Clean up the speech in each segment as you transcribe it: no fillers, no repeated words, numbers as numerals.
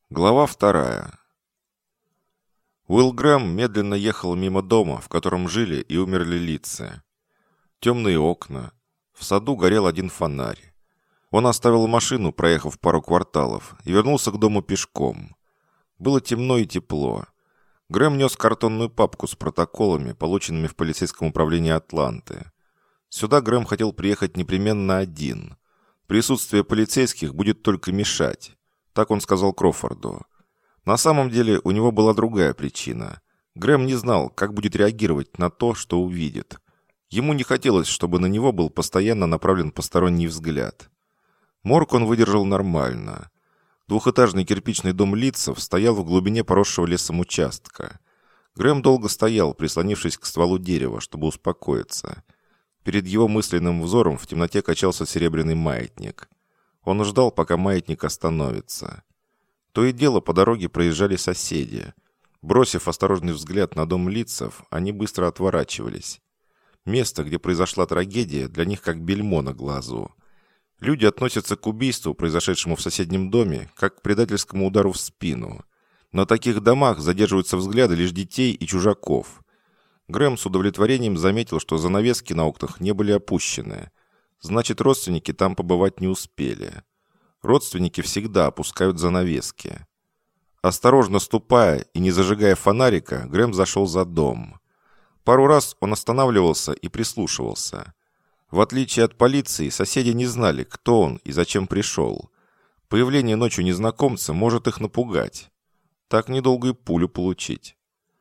Глава 2. Уилл Грэм медленно ехал мимо дома, в котором жили и умерли лица. Темные окна. В саду горел один фонарь. Он оставил машину, проехав пару кварталов, и вернулся к дому пешком. Было темно и тепло. Грэм нес картонную папку с протоколами, полученными в полицейском управлении Атланты. Сюда Грэм хотел приехать непременно один. Присутствие полицейских будет только мешать. Так он сказал Крофорду. На самом деле у него была другая причина. Грэм не знал, как будет реагировать на то, что увидит. Ему не хотелось, чтобы на него был постоянно направлен посторонний взгляд. Морг он выдержал нормально. Двухэтажный кирпичный дом Литцев стоял в глубине поросшего лесом участка. Грэм долго стоял, прислонившись к стволу дерева, чтобы успокоиться. Перед его мысленным взором в темноте качался серебряный маятник. Он ждал, пока маятник остановится. То и дело по дороге проезжали соседи. Бросив осторожный взгляд на дом Литцев, они быстро отворачивались. Место, где произошла трагедия, для них как бельмо на глазу. Люди относятся к убийству, произошедшему в соседнем доме, как к предательскому удару в спину. На таких домах задерживаются взгляды лишь детей и чужаков. Грэм с удовлетворением заметил, что занавески на окнах не были опущены. Значит, родственники там побывать не успели. Родственники всегда опускают занавески. Осторожно ступая и не зажигая фонарика, Грэм зашел за дом. Пару раз он останавливался и прислушивался. В отличие от полиции, соседи не знали, кто он и зачем пришел. Появление ночью незнакомца может их напугать. Так недолго и пулю получить.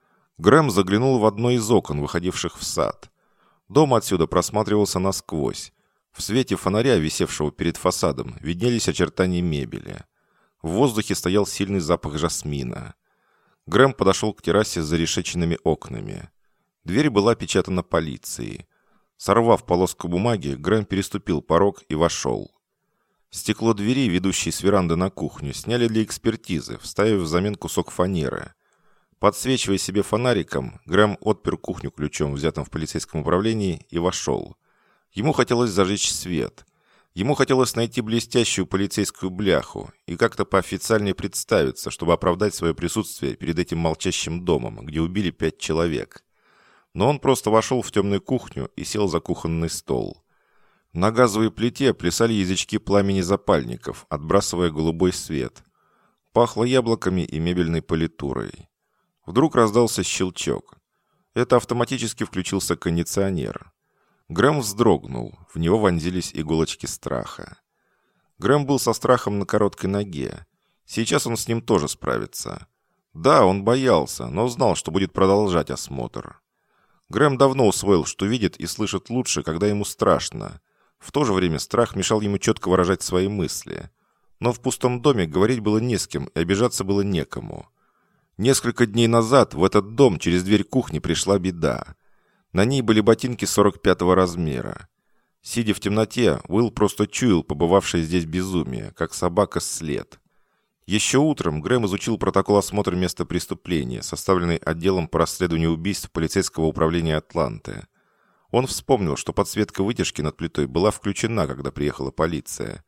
Грэм заглянул в одно из окон, выходивших в сад. Дом отсюда просматривался насквозь. В свете фонаря, висевшего перед фасадом, виднелись очертания мебели. В воздухе стоял сильный запах жасмина. Грэм подошел к террасе с зарешеченными окнами. Дверь была опечатана полицией. Сорвав полоску бумаги, Грэм переступил порог и вошел. Стекло двери, ведущей с веранды на кухню, сняли для экспертизы, вставив взамен кусок фанеры. Подсвечивая себе фонариком, Грэм отпер кухню ключом, взятым в полицейском управлении, и вошел. Ему хотелось зажечь свет. Ему хотелось найти блестящую полицейскую бляху и как-то поофициальнее представиться, чтобы оправдать свое присутствие перед этим молчащим домом, где убили 5 человек. Но он просто вошел в темную кухню и сел за кухонный стол. На газовой плите плясали язычки пламени запальников, отбрасывая голубой свет. Пахло яблоками и мебельной политурой. Вдруг раздался щелчок. Это автоматически включился кондиционер. Грэм вздрогнул, в него вонзились иголочки страха. Грэм был со страхом на короткой ноге. Сейчас он с ним тоже справится. Да, он боялся, но знал, что будет продолжать осмотр. Грэм давно усвоил, что видит и слышит лучше, когда ему страшно. В то же время страх мешал ему четко выражать свои мысли. Но в пустом доме говорить было не с кем и обижаться было некому. Несколько дней назад в этот дом через дверь кухни пришла беда. На ней были ботинки 45-го размера. Сидя в темноте, Уилл просто чуял побывавшее здесь безумие, как собака след. Еще утром Грэм изучил протокол осмотра места преступления, составленный отделом по расследованию убийств полицейского управления Атланты. Он вспомнил, что подсветка вытяжки над плитой была включена, когда приехала полиция.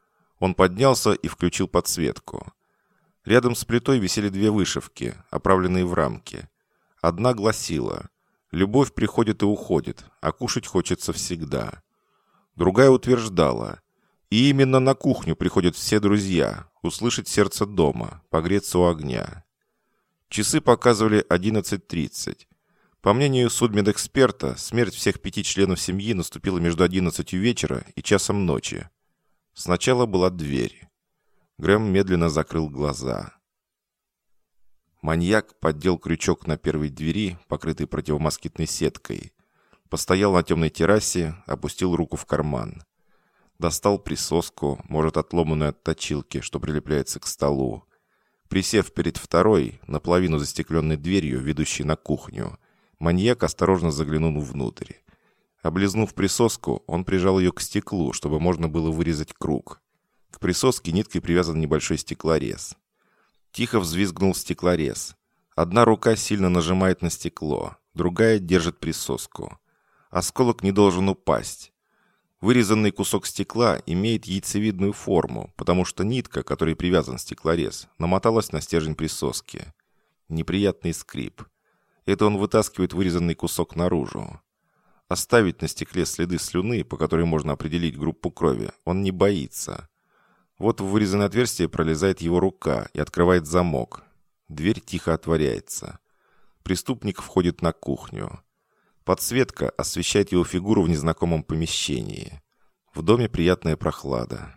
Он поднялся и включил подсветку. Рядом с плитой висели 2 вышивки, оправленные в рамки. Одна гласила: «Любовь приходит и уходит, а кушать хочется всегда». Другая утверждала: «И именно на кухню приходят все друзья, услышать сердце дома, погреться у огня». Часы показывали 11:30. По мнению судмедэксперта, смерть всех 5 членов семьи наступила между 11 вечера и часом ночи. Сначала была дверь. Грэм медленно закрыл глаза. Маньяк поддел крючок на первой двери, покрытой противомоскитной сеткой. Постоял на темной террасе, опустил руку в карман. Достал присоску, может, отломанную от точилки, что прилепляется к столу. Присев перед второй, наполовину застекленной дверью, ведущей на кухню, маньяк осторожно заглянул внутрь. Облизнув присоску, он прижал ее к стеклу, чтобы можно было вырезать круг. К присоске ниткой привязан небольшой стеклорез. Тихо взвизгнул стеклорез. Одна рука сильно нажимает на стекло, другая держит присоску. Осколок не должен упасть. Вырезанный кусок стекла имеет яйцевидную форму, потому что нитка, к которой привязан стеклорез, намоталась на стержень присоски. Неприятный скрип. Это он вытаскивает вырезанный кусок наружу. Оставить на стекле следы слюны, по которой можно определить группу крови, он не боится. Вот в вырезанное отверстие пролезает его рука и открывает замок. Дверь тихо отворяется. Преступник входит на кухню. Подсветка освещает его фигуру в незнакомом помещении. В доме приятная прохлада.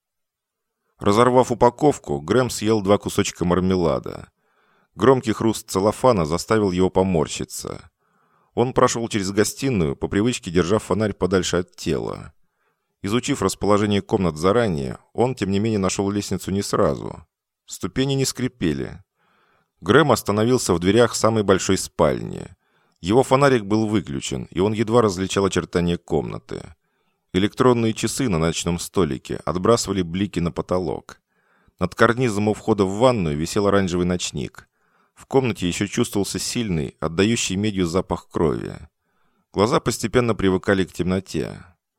Разорвав упаковку, Грэм съел 2 кусочка мармелада. Громкий хруст целлофана заставил его поморщиться. Он прошел через гостиную, по привычке держа фонарь подальше от тела. Изучив расположение комнат заранее, он, тем не менее, нашел лестницу не сразу. Ступени не скрипели. Грэм остановился в дверях самой большой спальни. Его фонарик был выключен, и он едва различал очертания комнаты. Электронные часы на ночном столике отбрасывали блики на потолок. Над карнизом у входа в ванную висел оранжевый ночник. В комнате еще чувствовался сильный, отдающий медью запах крови. Глаза постепенно привыкали к темноте.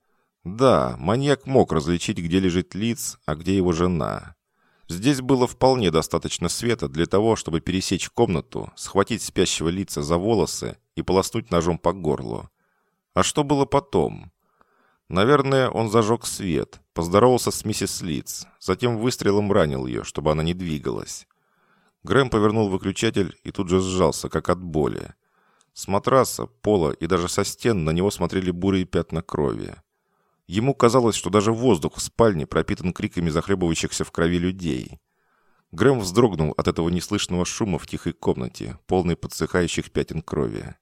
Да, маньяк мог различить, где лежит Лиц, а где его жена. Здесь было вполне достаточно света для того, чтобы пересечь комнату, схватить спящего Лица за волосы и полоснуть ножом по горлу. А что было потом? Наверное, он зажег свет, поздоровался с миссис Лиц, затем выстрелом ранил ее, чтобы она не двигалась. Грэм повернул выключатель и тут же сжался, как от боли. С матраса, пола и даже со стен на него смотрели бурые пятна крови. Ему казалось, что даже воздух в спальне пропитан криками захлебывающихся в крови людей. Грэм вздрогнул от этого неслышного шума в тихой комнате, полной подсыхающих пятен крови.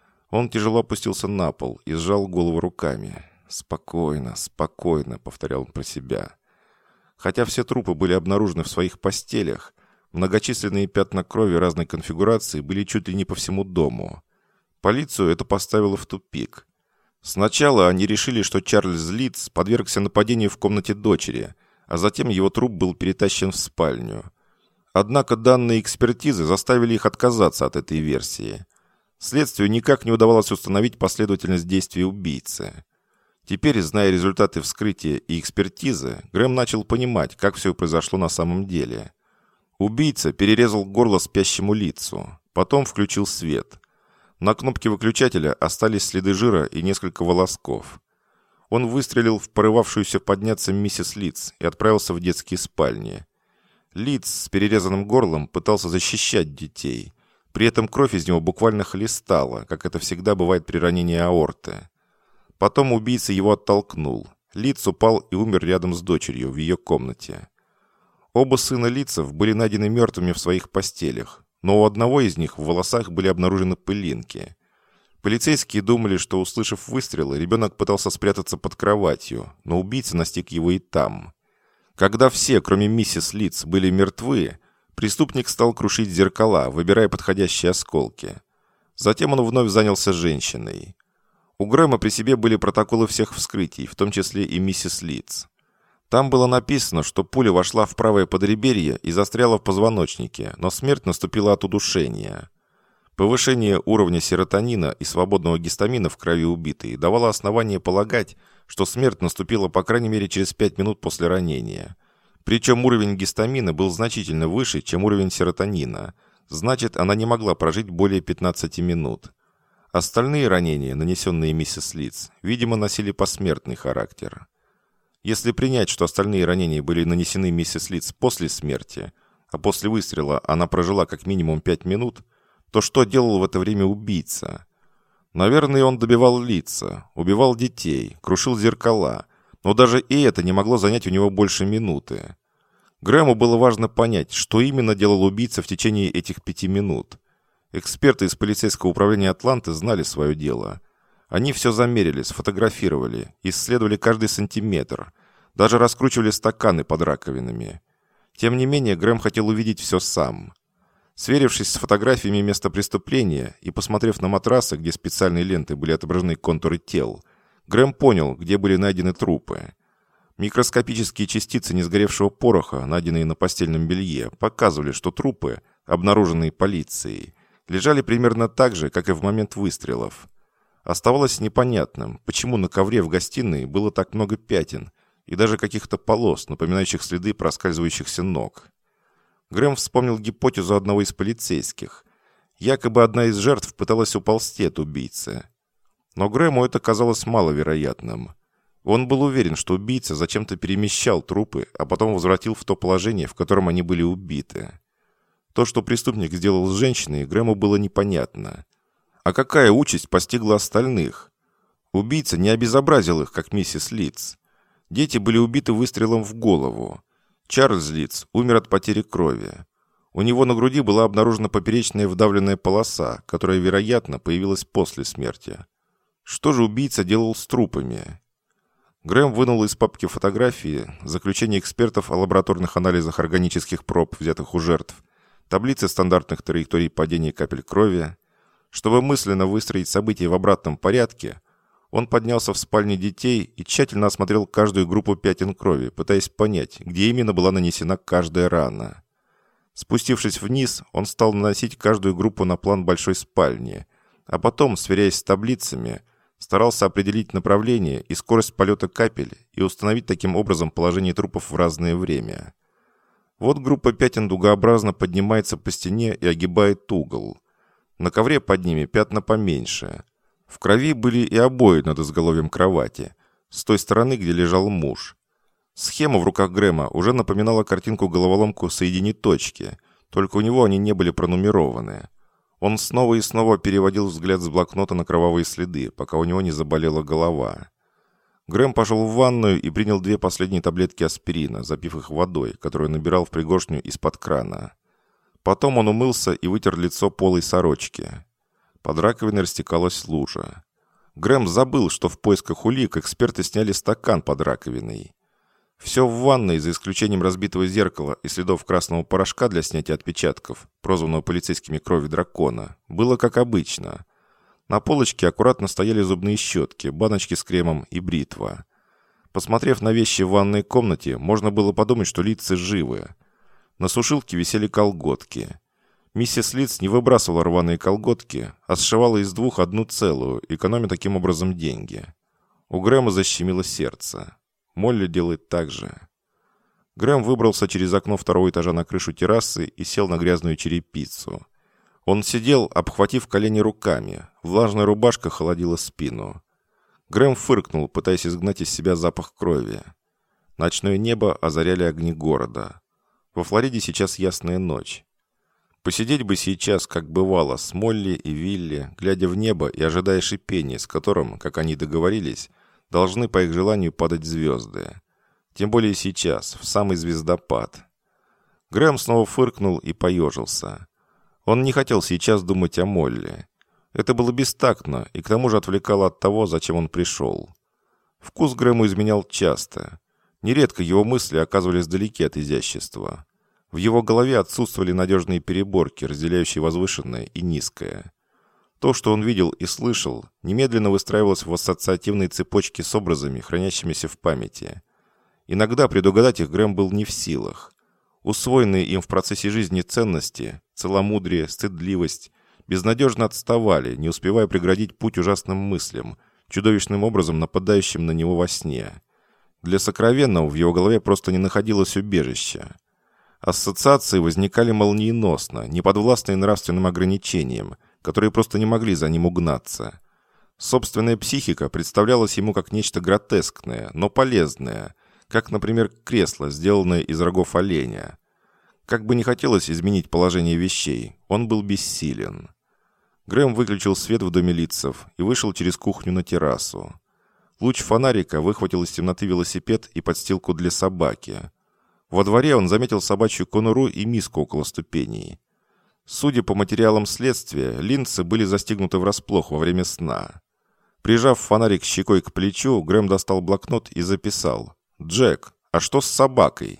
Он тяжело опустился на пол и сжал голову руками. «Спокойно, спокойно», — повторял он про себя. Хотя все трупы были обнаружены в своих постелях, многочисленные пятна крови разной конфигурации были чуть ли не по всему дому. Полицию это поставило в тупик. Сначала они решили, что Чарльз Лиц подвергся нападению в комнате дочери, а затем его труп был перетащен в спальню. Однако данные экспертизы заставили их отказаться от этой версии. Следствию никак не удавалось установить последовательность действий убийцы. Теперь, зная результаты вскрытия и экспертизы, Грэм начал понимать, как все произошло на самом деле. Убийца перерезал горло спящему Лицу, потом включил свет. На кнопке выключателя остались следы жира и несколько волосков. Он выстрелил в порывавшуюся подняться миссис Лиц и отправился в детские спальни. Лиц с перерезанным горлом пытался защищать детей. При этом кровь из него буквально хлестала, как это всегда бывает при ранении аорты. Потом убийца его оттолкнул. Лиц упал и умер рядом с дочерью в ее комнате. Оба сына Лицев были найдены мертвыми в своих постелях, но у одного из них в волосах были обнаружены пылинки. Полицейские думали, что, услышав выстрелы, ребенок пытался спрятаться под кроватью, но убийца настиг его и там. Когда все, кроме миссис Лиц, были мертвы, преступник стал крушить зеркала, выбирая подходящие осколки. Затем он вновь занялся женщиной. У Грэма при себе были протоколы всех вскрытий, в том числе и миссис Лиц. Там было написано, что пуля вошла в правое подреберье и застряла в позвоночнике, но смерть наступила от удушения. Повышение уровня серотонина и свободного гистамина в крови убитой давало основание полагать, что смерть наступила по крайней мере через 5 минут после ранения. Причем уровень гистамина был значительно выше, чем уровень серотонина. Значит, она не могла прожить более 15 минут. Остальные ранения, нанесенные миссис Лиц, видимо, носили посмертный характер. Если принять, что остальные ранения были нанесены миссис Лиц после смерти, а после выстрела она прожила как минимум 5 минут, то что делал в это время убийца? Наверное, он добивал Лица, убивал детей, крушил зеркала, но даже и это не могло занять у него больше минуты. Грэму было важно понять, что именно делал убийца в течение этих 5 минут. Эксперты из полицейского управления Атланты знали свое дело. Они все замерили, сфотографировали, исследовали каждый сантиметр, даже раскручивали стаканы под раковинами. Тем не менее, Грэм хотел увидеть все сам. Сверившись с фотографиями места преступления и посмотрев на матрасы, где специальной лентой были отображены контуры тел, Грэм понял, где были найдены трупы. Микроскопические частицы несгоревшего пороха, найденные на постельном белье, показывали, что трупы, обнаруженные полицией, лежали примерно так же, как и в момент выстрелов. Оставалось непонятным, почему на ковре в гостиной было так много пятен и даже каких-то полос, напоминающих следы проскальзывающихся ног. Грэм вспомнил гипотезу одного из полицейских. Якобы одна из жертв пыталась уползти от убийцы. Но Грэму это казалось маловероятным. Он был уверен, что убийца зачем-то перемещал трупы, а потом возвратил в то положение, в котором они были убиты. То, что преступник сделал с женщиной, Грэму было непонятно. А какая участь постигла остальных? Убийца не обезобразил их, как миссис Литц. Дети были убиты выстрелом в голову. Чарльз Литц умер от потери крови. У него на груди была обнаружена поперечная вдавленная полоса, которая, вероятно, появилась после смерти. Что же убийца делал с трупами? Грэм вынул из папки фотографии, заключения экспертов о лабораторных анализах органических проб, взятых у жертв, таблицы стандартных траекторий падения капель крови. Чтобы мысленно выстроить события в обратном порядке, он поднялся в спальне детей и тщательно осмотрел каждую группу пятен крови, пытаясь понять, где именно была нанесена каждая рана. Спустившись вниз, он стал наносить каждую группу на план большой спальни, а потом, сверяясь с таблицами, старался определить направление и скорость полета капель и установить таким образом положение трупов в разное время. Вот группа пятен дугообразно поднимается по стене и огибает угол. На ковре под ними пятна поменьше. В крови были и обои над изголовьем кровати, с той стороны, где лежал муж. Схема в руках Грэма уже напоминала картинку-головоломку «Соедини точки», только у него они не были пронумерованы. Он снова и снова переводил взгляд с блокнота на кровавые следы, пока у него не заболела голова. Грэм пошел в ванную и принял 2 последние таблетки аспирина, запив их водой, которую набирал в пригоршню из-под крана. Потом он умылся и вытер лицо полой сорочки. Под раковиной растекалась лужа. Грэм забыл, что в поисках улик эксперты сняли стакан под раковиной. Все в ванной, за исключением разбитого зеркала и следов красного порошка для снятия отпечатков, прозванного полицейскими крови дракона, было как обычно. На полочке аккуратно стояли зубные щетки, баночки с кремом и бритва. Посмотрев на вещи в ванной комнате, можно было подумать, что Литцы живы. На сушилке висели колготки. Миссис Литц не выбрасывала рваные колготки, а сшивала из 2 одну целую, экономя таким образом деньги. У Грэма защемило сердце. Молли делает так же. Грэм выбрался через окно 2-го этажа на крышу террасы и сел на грязную черепицу. Он сидел, обхватив колени руками. Влажная рубашка холодила спину. Грэм фыркнул, пытаясь изгнать из себя запах крови. Ночное небо озаряли огни города. Во Флориде сейчас ясная ночь. Посидеть бы сейчас, как бывало, с Молли и Вилли, глядя в небо и ожидая шипения, с которым, как они договорились, должны по их желанию падать звезды. Тем более сейчас, в самый звездопад. Грэм снова фыркнул и поежился. Он не хотел сейчас думать о Молли. Это было бестактно и к тому же отвлекало от того, зачем он пришел. Вкус Грэму изменял часто. Нередко его мысли оказывались далеки от изящества. В его голове отсутствовали надежные переборки, разделяющие возвышенное и низкое. То, что он видел и слышал, немедленно выстраивалось в ассоциативной цепочке с образами, хранящимися в памяти. Иногда предугадать их Грэм был не в силах. Усвоенные им в процессе жизни ценности, целомудрие, стыдливость, безнадежно отставали, не успевая преградить путь ужасным мыслям, чудовищным образом нападающим на него во сне. Для сокровенного в его голове просто не находилось убежища. Ассоциации возникали молниеносно, неподвластные нравственным ограничениям, которые просто не могли за ним угнаться. Собственная психика представлялась ему как нечто гротескное, но полезное, как, например, кресло, сделанное из рогов оленя. Как бы не хотелось изменить положение вещей, он был бессилен. Грэм выключил свет в доме Литцев и вышел через кухню на террасу. Луч фонарика выхватил из темноты велосипед и подстилку для собаки. Во дворе он заметил собачью конуру и миску около ступеней. Судя по материалам следствия, Линдсы были застигнуты врасплох во время сна. Прижав фонарик щекой к плечу, Грэм достал блокнот и записал: «Джек, а что с собакой?»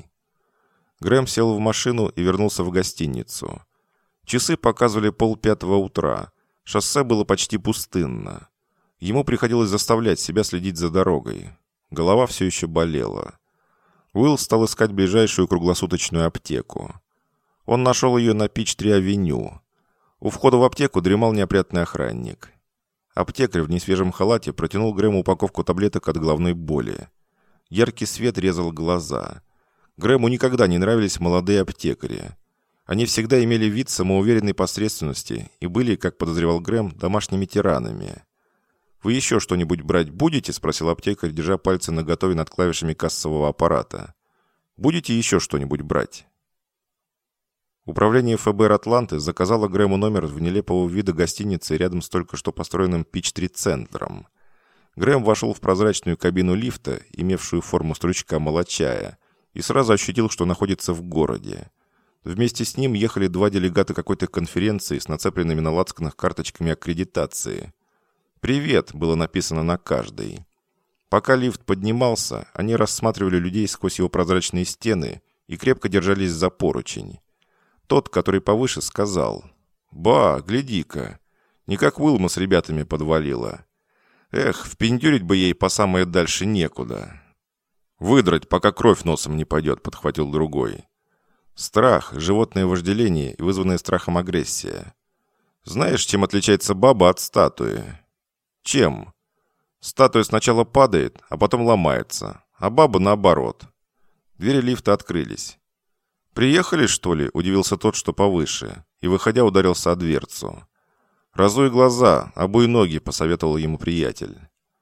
Грэм сел в машину и вернулся в гостиницу. Часы показывали 4:30 утра. Шоссе было почти пустынно. Ему приходилось заставлять себя следить за дорогой. Голова все еще болела. Уилл стал искать ближайшую круглосуточную аптеку. Он нашел ее на Пич-3-авеню. У входа в аптеку дремал неопрятный охранник. Аптекарь в несвежем халате протянул Грэму упаковку таблеток от головной боли. Яркий свет резал глаза. Грэму никогда не нравились молодые аптекари. Они всегда имели вид самоуверенной посредственности и были, как подозревал Грэм, домашними тиранами. «Вы еще что-нибудь брать будете?» – спросил аптекарь, держа пальцы наготове над клавишами кассового аппарата. «Будете еще что-нибудь брать?» Управление ФБР Атланты заказало Грэму номер в нелепого вида гостиницы рядом с только что построенным Пич-3-центром. Грэм вошел в прозрачную кабину лифта, имевшую форму стручка молочая, и сразу ощутил, что находится в городе. Вместе с ним ехали два делегата какой-то конференции с нацепленными на лацканах карточками аккредитации. «Привет» было написано на каждой. Пока лифт поднимался, они рассматривали людей сквозь его прозрачные стены и крепко держались за поручень. Тот, который повыше, сказал: «Ба, гляди-ка, не как Уилма с ребятами подвалила. Эх, впендюрить бы ей по самое дальше некуда». «Выдрать, пока кровь носом не пойдет», — подхватил другой. Страх, животное вожделение и вызванная страхом агрессия. Знаешь, чем отличается баба от статуи? Чем? Статуя сначала падает, а потом ломается, а баба наоборот. Двери лифта открылись. «Приехали, что ли?» – удивился тот, что повыше, и, выходя, ударился о дверцу. «Разуй глаза, обуй ноги», – посоветовал ему приятель.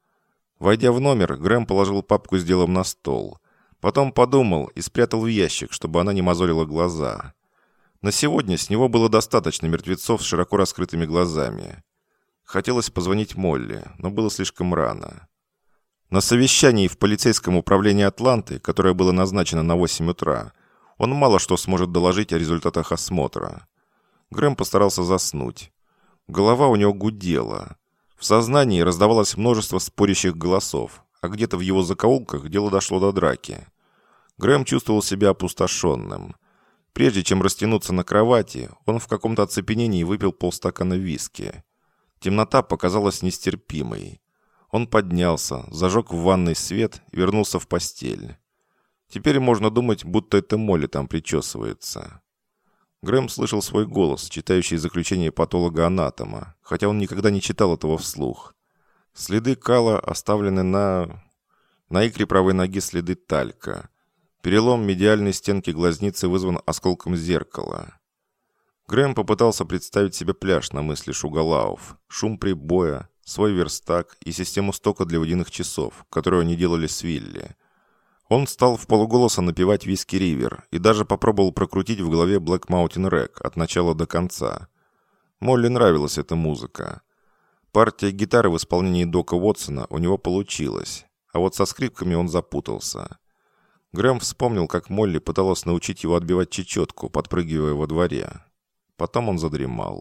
Войдя в номер, Грэм положил папку с делом на стол. Потом подумал и спрятал в ящик, чтобы она не мозолила глаза. На сегодня с него было достаточно мертвецов с широко раскрытыми глазами. Хотелось позвонить Молли, но было слишком рано. На совещании в полицейском управлении Атланты, которое было назначено на 8 утра, он мало что сможет доложить о результатах осмотра. Грэм постарался заснуть. Голова у него гудела. В сознании раздавалось множество спорящих голосов, а где-то в его закоулках дело дошло до драки. Грэм чувствовал себя опустошенным. Прежде чем растянуться на кровати, он в каком-то оцепенении выпил полстакана виски. Темнота показалась нестерпимой. Он поднялся, зажег в ванной свет и вернулся в постель. Теперь можно думать, будто это Молли там причесывается. Грэм слышал свой голос, читающий заключение патолога-анатома, хотя он никогда не читал этого вслух. Следы кала оставлены на икре правой ноги следы талька. Перелом медиальной стенки глазницы вызван осколком зеркала. Грэм попытался представить себе пляж на мысли Шугалауф, шум прибоя, свой верстак и систему стока для водяных часов, которую они делали с Вилли. Он стал вполголоса напевать «Виски Ривер» и даже попробовал прокрутить в голове «Black Mountain Wreck» от начала до конца. Молли нравилась эта музыка. Партия гитары в исполнении Дока Уотсона у него получилась, а вот со скрипками он запутался. Грэм вспомнил, как Молли пыталась научить его отбивать чечетку, подпрыгивая во дворе. Потом он задремал.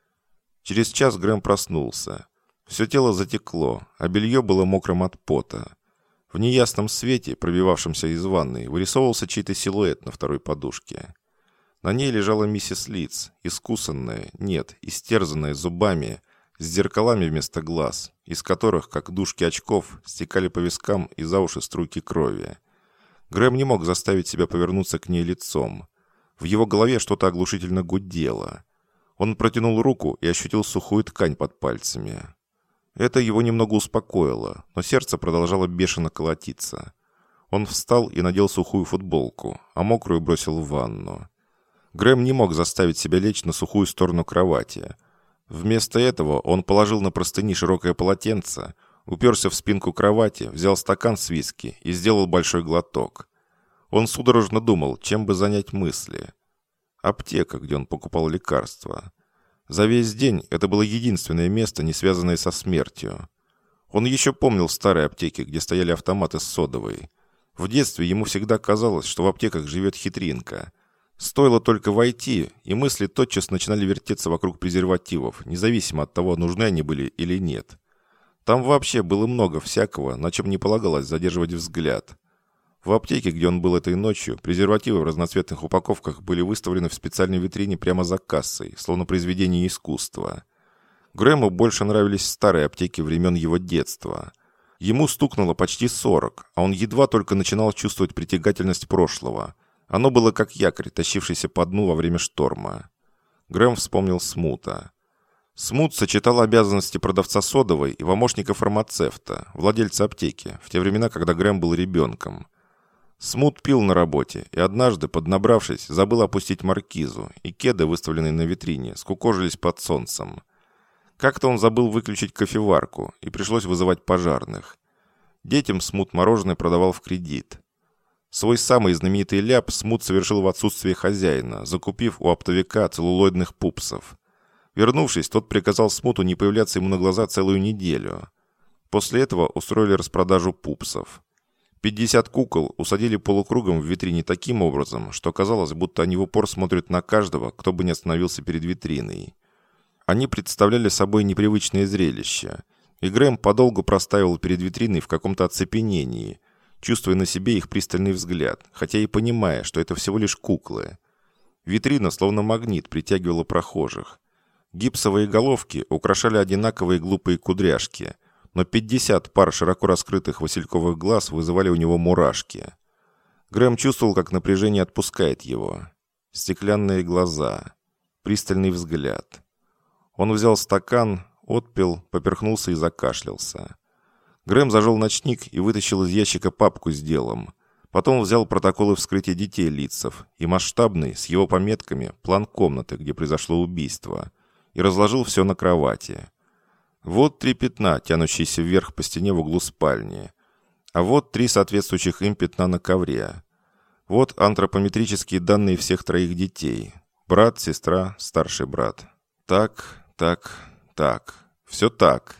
Через час Грэм проснулся. Все тело затекло, а белье было мокрым от пота. В неясном свете, пробивавшемся из ванной, вырисовывался чей-то силуэт на второй подушке. На ней лежала миссис Литц, искусанная, нет, истерзанная зубами, с зеркалами вместо глаз, из которых, как дужки очков, стекали по вискам и за уши струйки крови. Грэм не мог заставить себя повернуться к ней лицом. В его голове что-то оглушительно гудело. Он протянул руку и ощутил сухую ткань под пальцами. Это его немного успокоило, но сердце продолжало бешено колотиться. Он встал и надел сухую футболку, а мокрую бросил в ванну. Грэм не мог заставить себя лечь на сухую сторону кровати. Вместо этого он положил на простыни широкое полотенце, уперся в спинку кровати, взял стакан с виски и сделал большой глоток. Он судорожно думал, чем бы занять мысли. Аптека, где он покупал лекарства. За весь день это было единственное место, не связанное со смертью. Он еще помнил старые аптеки, где стояли автоматы с содовой. В детстве ему всегда казалось, что в аптеках живет хитринка. Стоило только войти, и мысли тотчас начинали вертеться вокруг презервативов, независимо от того, нужны они были или нет. Там вообще было много всякого, на чем не полагалось задерживать взгляд. В аптеке, где он был этой ночью, презервативы в разноцветных упаковках были выставлены в специальной витрине прямо за кассой, словно произведение искусства. Грэму больше нравились старые аптеки времен его детства. Ему стукнуло почти 40, а он едва только начинал чувствовать притягательность прошлого. Оно было как якорь, тащившийся по дну во время шторма. Грэм вспомнил Смута. Смут сочетал обязанности продавца содовой и помощника фармацевта, владельца аптеки, в те времена, когда Грэм был ребенком. Смут пил на работе и однажды, поднабравшись, забыл опустить маркизу, и кеды, выставленные на витрине, скукожились под солнцем. Как-то он забыл выключить кофеварку, и пришлось вызывать пожарных. Детям Смут мороженое продавал в кредит. Свой самый знаменитый ляп Смут совершил в отсутствие хозяина, закупив у оптовика целлулоидных пупсов. Вернувшись, тот приказал Смуту не появляться ему на глаза целую неделю. После этого устроили распродажу пупсов. 50 кукол усадили полукругом в витрине таким образом, что казалось, будто они в упор смотрят на каждого, кто бы не остановился перед витриной. Они представляли собой непривычное зрелище, и Грэм подолгу простаивал перед витриной в каком-то оцепенении, чувствуя на себе их пристальный взгляд, хотя и понимая, что это всего лишь куклы. Витрина, словно магнит, притягивала прохожих. Гипсовые головки украшали одинаковые глупые кудряшки, но 50 пар широко раскрытых васильковых глаз вызывали у него мурашки. Грэм чувствовал, как напряжение отпускает его. Стеклянные глаза, пристальный взгляд. Он взял стакан, отпил, поперхнулся и закашлялся. Грэм зажег ночник и вытащил из ящика папку с делом. Потом взял протоколы вскрытия детей Литцев и масштабный, с его пометками, план комнаты, где произошло убийство, и разложил все на кровати. Вот 3 пятна, тянущиеся вверх по стене в углу спальни. А вот 3 соответствующих им пятна на ковре. Вот антропометрические данные всех 3 детей. Брат, сестра, старший брат. Так. Все так.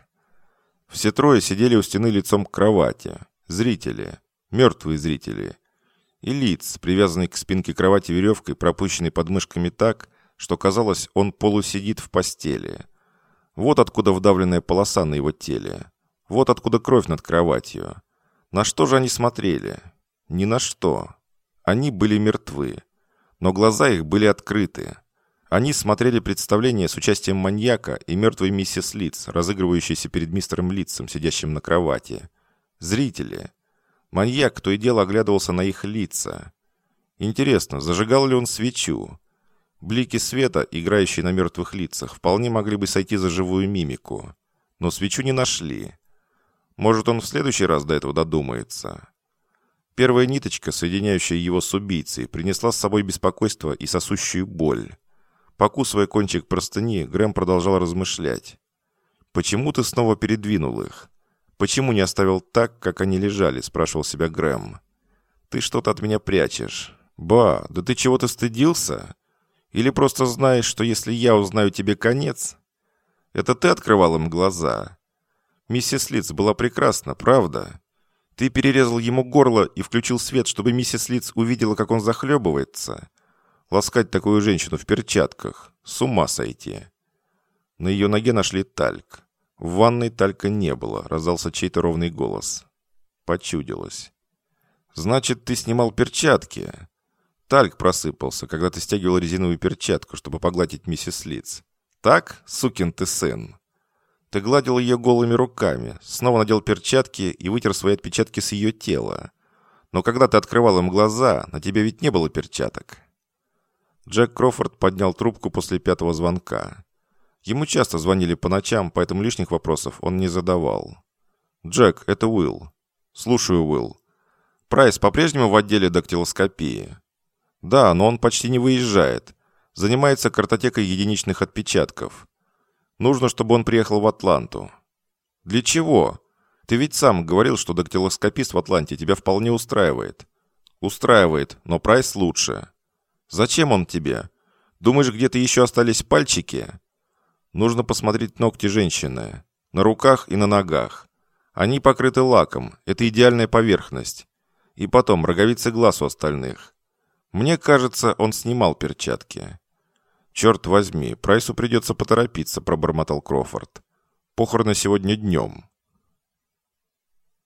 Все 3 сидели у стены лицом к кровати. Зрители. Мертвые зрители. И Литц, привязанный к спинке кровати веревкой, пропущенной подмышками так, что казалось, он полусидит в постели. Вот откуда вдавленная полоса на его теле. Вот откуда кровь над кроватью. На что же они смотрели? Ни на что. Они были мертвы. Но глаза их были открыты. Они смотрели представление с участием маньяка и мертвой миссис Литц, разыгрывающейся перед мистером Литцем, сидящим на кровати. Зрители. Маньяк то и дело оглядывался на их лица. Интересно, зажигал ли он свечу? Блики света, играющие на мертвых лицах, вполне могли бы сойти за живую мимику. Но свечу не нашли. Может, он в следующий раз до этого додумается. Первая ниточка, соединяющая его с убийцей, принесла с собой беспокойство и сосущую боль. Покусывая кончик простыни, Грэм продолжал размышлять. «Почему ты снова передвинул их? Почему не оставил так, как они лежали?» – спрашивал себя Грэм. «Ты что-то от меня прячешь. Ба, да ты чего-то стыдился? Или просто знаешь, что если я узнаю тебе конец? Это ты открывал им глаза? Миссис Литц была прекрасна, правда? Ты перерезал ему горло и включил свет, чтобы миссис Литц увидела, как он захлебывается? Ласкать такую женщину в перчатках. С ума сойти». На ее ноге нашли тальк. В ванной талька не было, раздался чей-то ровный голос. Почудилось. «Значит, ты снимал перчатки?» Тальк просыпался, когда ты стягивал резиновую перчатку, чтобы погладить миссис Литц. «Так, сукин ты сын?» Ты гладил ее голыми руками, снова надел перчатки и вытер свои отпечатки с ее тела. Но когда ты открывал им глаза, на тебе ведь не было перчаток. Джек Кроуфорд поднял трубку после 5-го звонка. Ему часто звонили по ночам, поэтому лишних вопросов он не задавал. «Джек, это Уилл». «Слушаю, Уилл». «Прайс по-прежнему в отделе дактилоскопии?» «Да, но он почти не выезжает. Занимается картотекой единичных отпечатков. Нужно, чтобы он приехал в Атланту». «Для чего? Ты ведь сам говорил, что дактилоскопист в Атланте тебя вполне устраивает». «Устраивает, но Прайс лучше». «Зачем он тебе? Думаешь, где-то еще остались пальчики?» «Нужно посмотреть ногти женщины. На руках и на ногах. Они покрыты лаком. Это идеальная поверхность. И потом роговицы глаз у остальных. Мне кажется, он снимал перчатки». «Черт возьми, Прайсу придется поторопиться», — пробормотал Кроуфорд. «Похороны сегодня днем».